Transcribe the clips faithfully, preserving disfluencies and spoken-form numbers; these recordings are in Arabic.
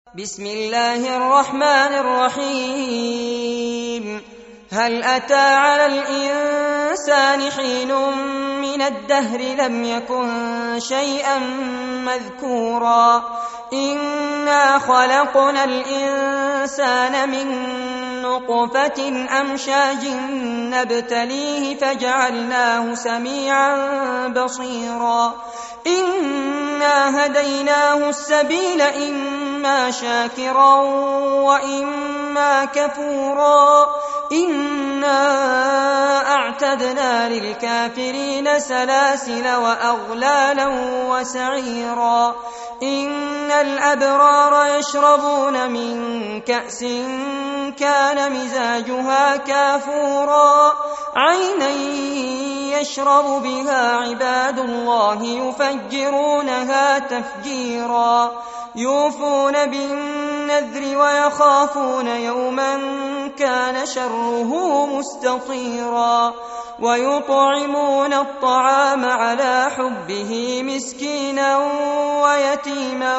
بسم الله الرحمن الرحيم. هل أتى على الإنسان حين من الدهر لم يكن شيئا مذكورا إنا خلقنا الإنسان من نطفة أمشاج نبتليه فجعلناه سميعا بصيرا إنا هديناه السبيل إما شاكرا وإما كفورا إنا أعتدنا للكافرين سلاسل وأغلالا وسعيرا إن الأبرار يشربون من كأس كان مزاجها كافورا عينا يشرب بها عباد الله يفجرونها تفجيرا يوفون بالنذر ويخافون يوما كان شره مستطيرا ويطعمون الطعام على حبه مسكينا ويتيما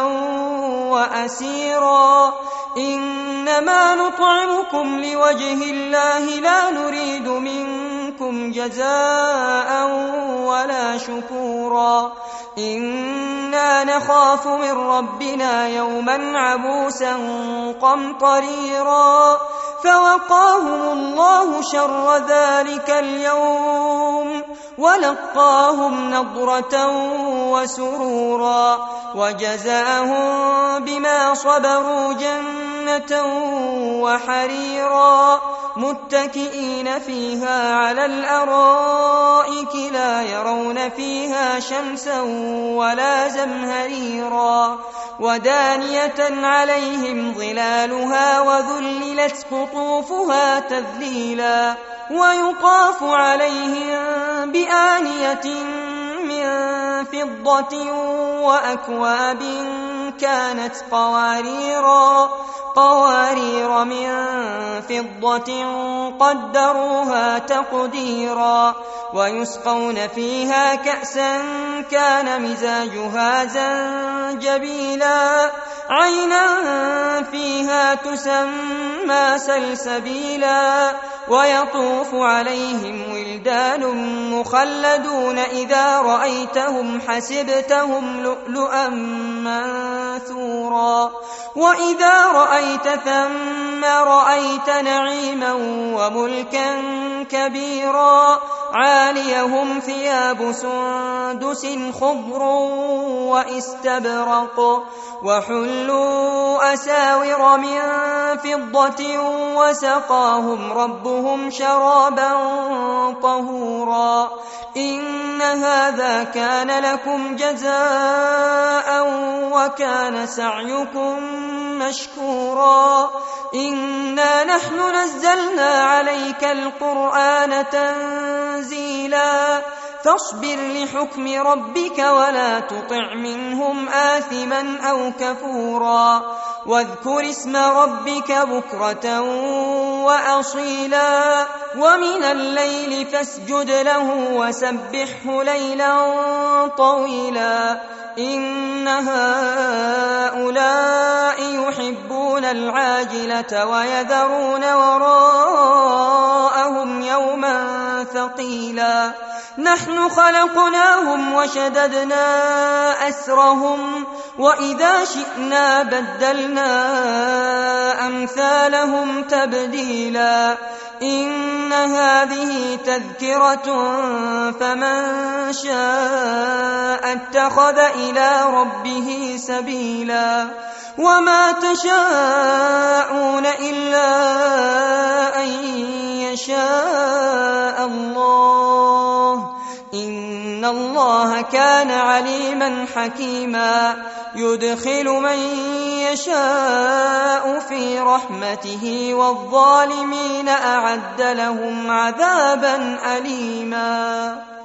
وأسيرا إنما نطعمكم لوجه الله لا نريد منكم جزاء ولا شكورا إنا نخاف من ربنا يوما عبوسا قمطريرا فوقاهم الله شر ذلك اليوم ولقاهم نضرة وسرورا وجزاهم بما صبروا جنة وحريرا متكئين فيها على الأرائك لا يرون فيها شمسا ولا زمهريرا ودانية عليهم ظلالها وذللت قطوفها تذليلا ويطاف عليهم بآنية من فضة وأكواب كانت قواريرا قوارير من فضة قدروها تقديرا ويسقون فيها كأسا كان مزاجها زنجبيلا عينا فيها تسمى سلسبيلا ويطوف عليهم ولدان مخلدون إذا رأيتهم حسبتهم لؤلؤا منثورا وإذا رأيت ثم رأيت نعيما وملكا كبيرا عاليهم ثياب سندس خضر واستبرق وحلوا أساور من فضة وسقاهم ربهم شرابا طهورا إن هذا كان لكم جزاء وكان سعيكم مشكورا إنا نحن نزلنا عليك القرآن تنزيلا فاصبر لحكم ربك ولا تطع منهم آثما أو كفورا واذكر اسم ربك بكرة وأصيلا ومن الليل فاسجد له وسبحه ليلا طويلا إن هؤلاء يحبون العاجلة ويذرون وراءهم يوما ثقيلا نحن خلقناهم وشددنا أسرهم وإذا شئنا بدلنا أمثالهم تبديلا إن هذه تذكرة فمن شاء اتخذ إلى ربه سبيلا وما تشاءون إلا أن يشاء الله إن الله كان عليما حكيما يدخل من يشاء في رحمته والظالمين أعد لهم عذابا أليما.